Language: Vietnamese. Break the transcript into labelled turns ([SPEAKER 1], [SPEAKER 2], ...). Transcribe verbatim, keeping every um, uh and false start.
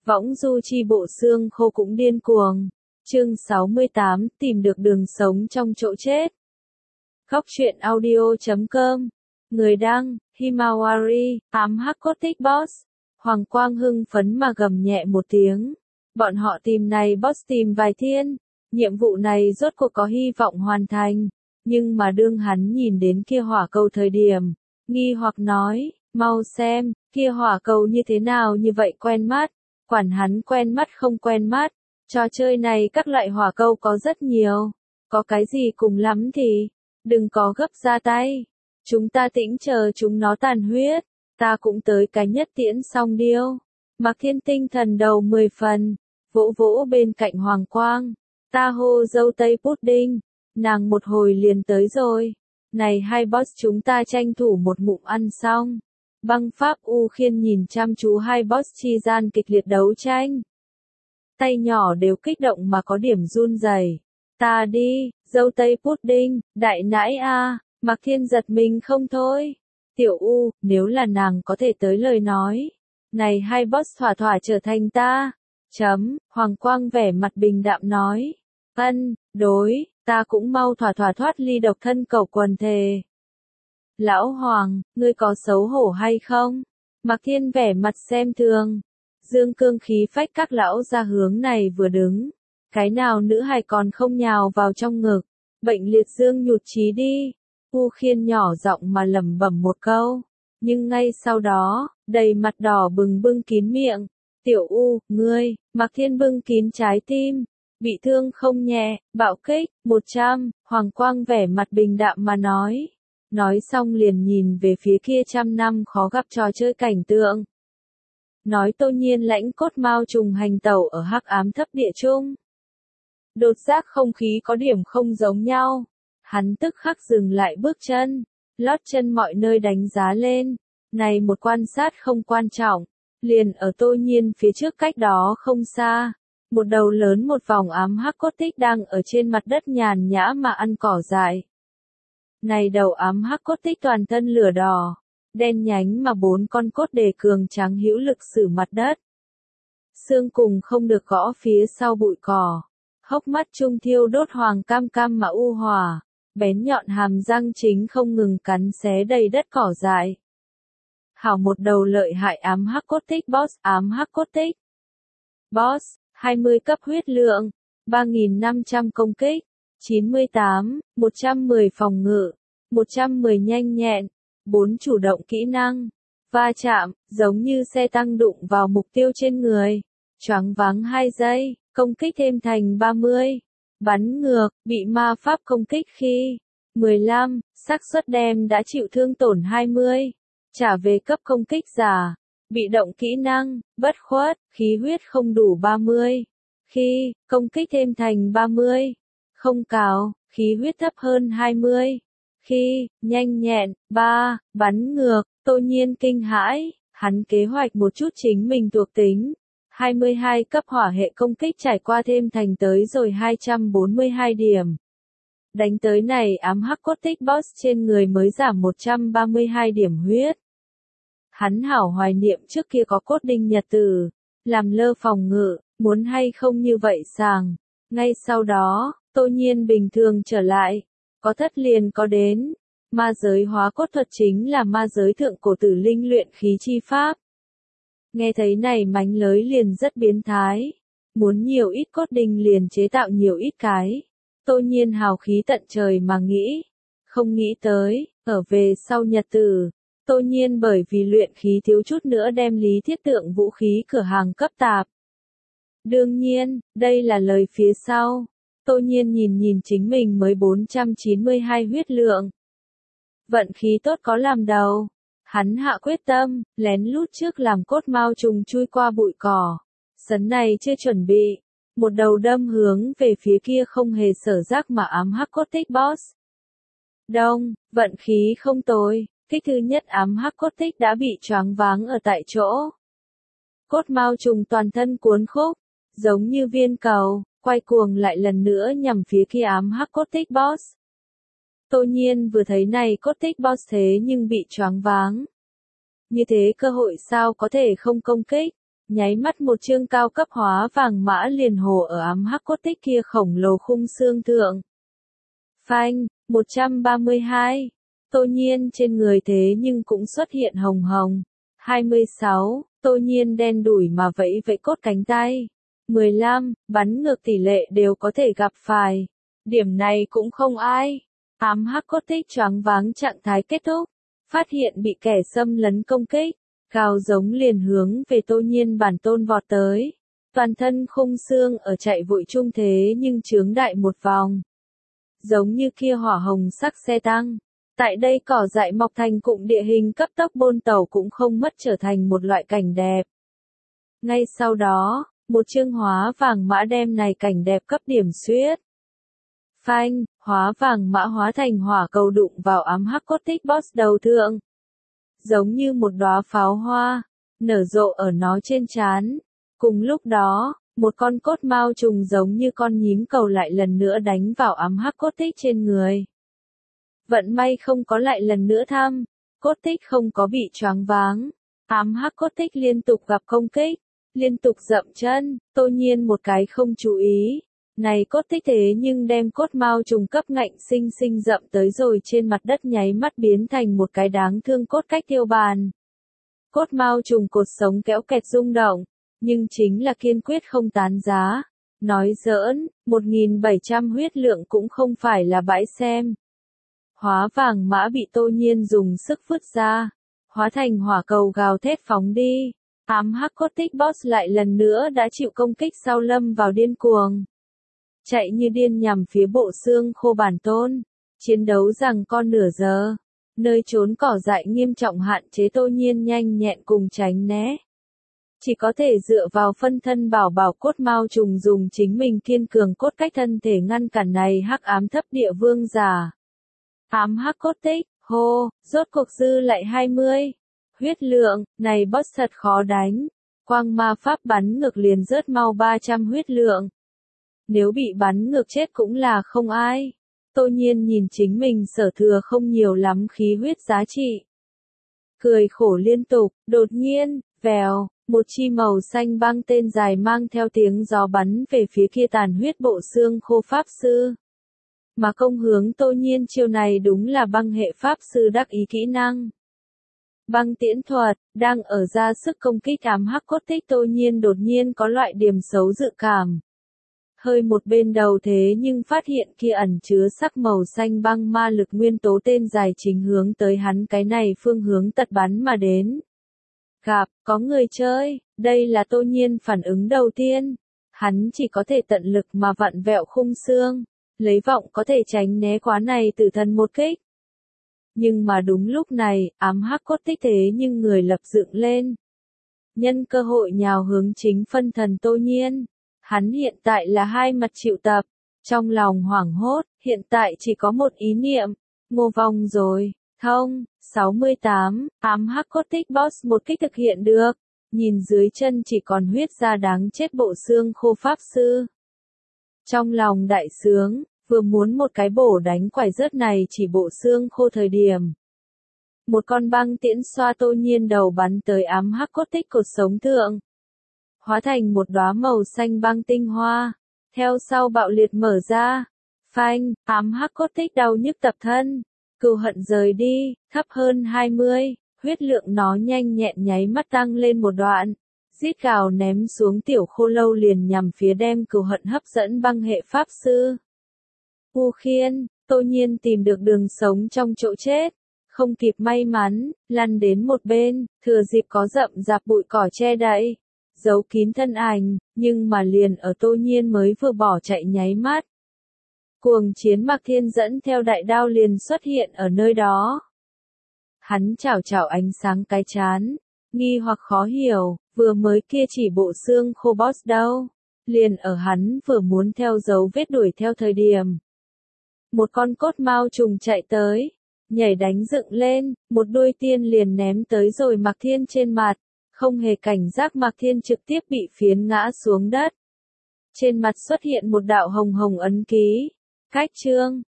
[SPEAKER 1] Võng du chi bộ xương khô cũng điên cuồng. Chương sáu mươi tám, tìm được đường sống trong chỗ chết. Góc truyện audio chấm com. Người đăng, Himawari, ám hắc Cottage Boss. Hoàng Quang hưng phấn mà gầm nhẹ một tiếng. Bọn họ tìm này boss tìm vài thiên. Nhiệm vụ này rốt cuộc có hy vọng hoàn thành. Nhưng mà đương hắn nhìn đến kia hỏa cầu thời điểm, nghi hoặc nói, mau xem, kia hỏa cầu như thế nào như vậy quen mắt. Quản hắn quen mắt không quen mắt. Trò chơi này các loại hỏa cầu có rất nhiều. Có cái gì cùng lắm thì, đừng có gấp ra tay. Chúng ta tĩnh chờ chúng nó tàn huyết. Ta cũng tới cái nhất tiễn xong điêu. Mạc Thiên tinh thần đầu mười phần. Vỗ vỗ bên cạnh Hoàng Quang. Ta hô dâu tây pudding. Nàng một hồi liền tới rồi. Này hai boss chúng ta tranh thủ một ngụm ăn xong. Băng Pháp U Khiên nhìn chăm chú hai boss chi gian kịch liệt đấu tranh. Tay nhỏ đều kích động mà có điểm run rẩy. Ta đi, dâu tây pudding, đại nãi a, Mạc Thiên giật mình không thôi. Tiểu U, nếu là nàng có thể tới lời nói. Này hai boss thỏa thỏa trở thành ta. Chấm, Hoàng Quang vẻ mặt bình đạm nói. Ân, đối, ta cũng mau thỏa thỏa thoát ly độc thân cầu quần thề. Lão Hoàng, ngươi có xấu hổ hay không? Mạc Thiên vẻ mặt xem thường. Dương cương khí phách các lão ra hướng này vừa đứng. Cái nào nữ hài còn không nhào vào trong ngực. Bệnh liệt dương nhụt chí đi. U Khiên nhỏ giọng mà lẩm bẩm một câu. Nhưng ngay sau đó, đầy mặt đỏ bừng bưng kín miệng. Tiểu U, ngươi, Mạc Thiên bưng kín trái tim. Bị thương không nhẹ, bạo kích, một trăm, Hoàng Quang vẻ mặt bình đạm mà nói. Nói xong liền nhìn về phía kia trăm năm khó gặp trò chơi cảnh tượng. Nói Tô Nhiên lãnh cốt mao trùng hành tẩu ở hắc ám thấp địa trung. Đột giác không khí có điểm không giống nhau. Hắn tức khắc dừng lại bước chân. Lót chân mọi nơi đánh giá lên. Này một quan sát không quan trọng. Liền ở Tô Nhiên phía trước cách đó không xa. Một đầu lớn một vòng ám hắc cốt tích đang ở trên mặt đất nhàn nhã mà ăn cỏ dại. Này đầu ám hắc cốt tích toàn thân lửa đỏ. Đen nhánh mà bốn con cốt đề cường trắng hữu lực xử mặt đất. Xương cùng không được gõ phía sau bụi cỏ. Hốc mắt trung thiêu đốt hoàng cam cam mà u hòa. Bén nhọn hàm răng chính không ngừng cắn xé đầy đất cỏ dại. Hảo một đầu lợi hại ám hắc cốt tích boss ám hắc cốt tích. Boss, hai mươi cấp huyết lượng, ba nghìn năm trăm công kích, chín mươi tám, một trăm mười phòng ngự, một trăm mười nhanh nhẹn, bốn chủ động kỹ năng, va chạm, giống như xe tăng đụng vào mục tiêu trên người, choáng váng hai giây, công kích thêm thành ba mươi, bắn ngược, bị ma pháp công kích khi, mười lăm, xác suất đem đã chịu thương tổn hai mươi, trả về cấp công kích giả, bị động kỹ năng, bất khuất, khí huyết không đủ ba mươi, khi, công kích thêm thành ba mươi, không cào, khí huyết thấp hơn hai mươi. Khi, nhanh nhẹn, ba, bắn ngược, Tô Nhiên kinh hãi, hắn kế hoạch một chút chính mình thuộc tính. hai mươi hai cấp hỏa hệ công kích trải qua thêm thành tới rồi hai trăm bốn mươi hai điểm. Đánh tới này ám hắc cốt tích boss trên người mới giảm một trăm ba mươi hai điểm huyết. Hắn hảo hoài niệm trước kia có cốt đinh nhật tử, làm lơ phòng ngự, muốn hay không như vậy sàng. Ngay sau đó, Tô Nhiên bình thường trở lại. Có thất liền có đến. Ma giới hóa cốt thuật chính là ma giới thượng cổ tử linh luyện khí chi pháp. Nghe thấy này mánh lới liền rất biến thái. Muốn nhiều ít cốt đinh liền chế tạo nhiều ít cái. Tô Nhiên hào khí tận trời mà nghĩ. Không nghĩ tới, ở về sau nhật tử. Tô Nhiên bởi vì luyện khí thiếu chút nữa đem lý thiết tượng vũ khí cửa hàng cấp tạp. Đương nhiên, đây là lời phía sau. Tô Nhiên nhìn nhìn chính mình mới bốn trăm chín mươi hai huyết lượng. Vận khí tốt có làm đầu. Hắn hạ quyết tâm, lén lút trước làm cốt mao trùng chui qua bụi cỏ. Sấn này chưa chuẩn bị. Một đầu đâm hướng về phía kia không hề sở giác mà ám hắc cốt tích boss. Đông, vận khí không tồi. Kích thứ nhất ám hắc cốt tích đã bị choáng váng ở tại chỗ. Cốt mao trùng toàn thân cuốn khúc. Giống như viên cầu. Quay cuồng lại lần nữa nhằm phía kia ám hắc cốt tích boss. Tô Nhiên vừa thấy này cốt tích boss thế nhưng bị choáng váng. Như thế cơ hội sao có thể không công kích. nháy mắt một chương cao cấp hóa vàng mã liền hồ ở ám hắc cốt tích kia khổng lồ khung xương thượng. Phanh, một trăm ba mươi hai. Tô Nhiên trên người thế nhưng cũng xuất hiện hồng hồng. hai mươi sáu. Tô Nhiên đen đủi mà vẫy vẫy cốt cánh tay. mười lăm. Bắn ngược tỷ lệ đều có thể gặp phải. Điểm này cũng không ai. Ám hắc cốt tích choáng váng trạng thái kết thúc. Phát hiện bị kẻ xâm lấn công kích. Gào giống liền hướng về Tô Nhiên bản tôn vọt tới. Toàn thân khung xương ở chạy vội chung thế nhưng chướng đại một vòng. Giống như kia hỏa hồng sắc xe tăng. Tại đây cỏ dại mọc thành cụm địa hình cấp tốc bôn tàu cũng không mất trở thành một loại cảnh đẹp. Ngay sau đó, một chương hóa vàng mã đem này cảnh đẹp cấp điểm xuyết. Phanh, hóa vàng mã hóa thành hỏa cầu đụng vào ám hắc cốt tích boss đầu thượng. Giống như một đóa pháo hoa, nở rộ ở nó trên trán. Cùng lúc đó, một con cốt mao trùng giống như con nhím cầu lại lần nữa đánh vào ám hắc cốt tích trên người. Vận may không có lại lần nữa thăm, cốt tích không có bị choáng váng. Ám hắc cốt tích liên tục gặp công kích, liên tục dậm chân, Tô Nhiên một cái không chú ý. Này cốt tích thế nhưng đem cốt mao trùng cấp ngạnh sinh sinh dậm tới rồi trên mặt đất nháy mắt biến thành một cái đáng thương cốt cách tiêu bàn. Cốt mao trùng cột sống kéo kẹt rung động, nhưng chính là kiên quyết không tán giá. Nói giỡn, một nghìn bảy trăm huyết lượng cũng không phải là bãi xem. Hóa vàng mã bị Tô Nhiên dùng sức vứt ra, hóa thành hỏa cầu gào thét phóng đi. Ám hắc cốt tích boss lại lần nữa đã chịu công kích sau lâm vào điên cuồng. Chạy như điên nhằm phía bộ xương khô bản tôn. Chiến đấu rằng con nửa giờ. Nơi trốn cỏ dại nghiêm trọng hạn chế Tô Nhiên nhanh nhẹn cùng tránh né. Chỉ có thể dựa vào phân thân bảo bảo cốt mao trùng dùng chính mình kiên cường cốt cách thân thể ngăn cản này hắc ám thấp địa vương giả. Ám hắc cốt tích, hô, rốt cuộc dư lại hai mươi. Huyết lượng, này boss thật khó đánh. Quang ma pháp bắn ngược liền rớt mau ba trăm huyết lượng. Nếu bị bắn ngược chết cũng là không ai. Tô Nhiên nhìn chính mình sở thừa không nhiều lắm khí huyết giá trị. Cười khổ liên tục, đột nhiên, vèo, một chi màu xanh băng tên dài mang theo tiếng gió bắn về phía kia tàn huyết bộ xương khô pháp sư. Mà công hướng Tô Nhiên chiêu này đúng là băng hệ pháp sư đắc ý kỹ năng. Băng tiễn thuật, đang ở ra sức công kích ám hắc cốt tích Tô Nhiên đột nhiên có loại điểm xấu dự cảm. Hơi một bên đầu thế nhưng phát hiện kia ẩn chứa sắc màu xanh băng ma lực nguyên tố tên dài chính hướng tới hắn cái này phương hướng tật bắn mà đến. Gặp, có người chơi, đây là Tô Nhiên phản ứng đầu tiên. Hắn chỉ có thể tận lực mà vặn vẹo khung xương, lấy vọng có thể tránh né quá này tử thần một kích. Nhưng mà đúng lúc này, ám hắc cốt tích thế nhưng người lập dựng lên. Nhân cơ hội nhào hướng chính phân thần Tô Nhiên. Hắn hiện tại là hai mặt chịu tập, trong lòng hoảng hốt, hiện tại chỉ có một ý niệm, ngô vong rồi, thông, sáu mươi tám, ám hắc cốt tích boss một kích thực hiện được, nhìn dưới chân chỉ còn huyết ra đáng chết bộ xương khô pháp sư. Trong lòng đại sướng, vừa muốn một cái bổ đánh quải rớt này chỉ bộ xương khô thời điểm. Một con băng tiễn xoa Tô Nhiên đầu bắn tới ám hắc cốt tích cột sống thượng. Hóa thành một đóa màu xanh băng tinh hoa, theo sau bạo liệt mở ra, phanh, ám hắc cốt tích đau nhức tập thân, cừu hận rời đi, thấp hơn hai mươi, huyết lượng nó nhanh nhẹn nháy mắt tăng lên một đoạn, rít gào ném xuống tiểu khô lâu liền nhằm phía đem cừu hận hấp dẫn băng hệ pháp sư. U khiên, Tô Nhiên tìm được đường sống trong chỗ chết, không kịp may mắn, lăn đến một bên, thừa dịp có rậm rạp bụi cỏ che đậy. Giấu kín thân ảnh, nhưng mà liền ở Tô Nhiên mới vừa bỏ chạy nháy mắt. Cuồng chiến Mạc Thiên dẫn theo đại đao liền xuất hiện ở nơi đó. Hắn chảo chảo ánh sáng cái chán, nghi hoặc khó hiểu, vừa mới kia chỉ bộ xương khô boss đâu. Liền ở hắn vừa muốn theo dấu vết đuổi theo thời điểm. Một con cốt mao trùng chạy tới, nhảy đánh dựng lên, một đuôi tiên liền ném tới rồi Mạc Thiên trên mặt. Không hề cảnh giác Mạc Thiên trực tiếp bị phiến ngã xuống đất. Trên mặt xuất hiện một đạo hồng hồng ấn ký. Cách chương,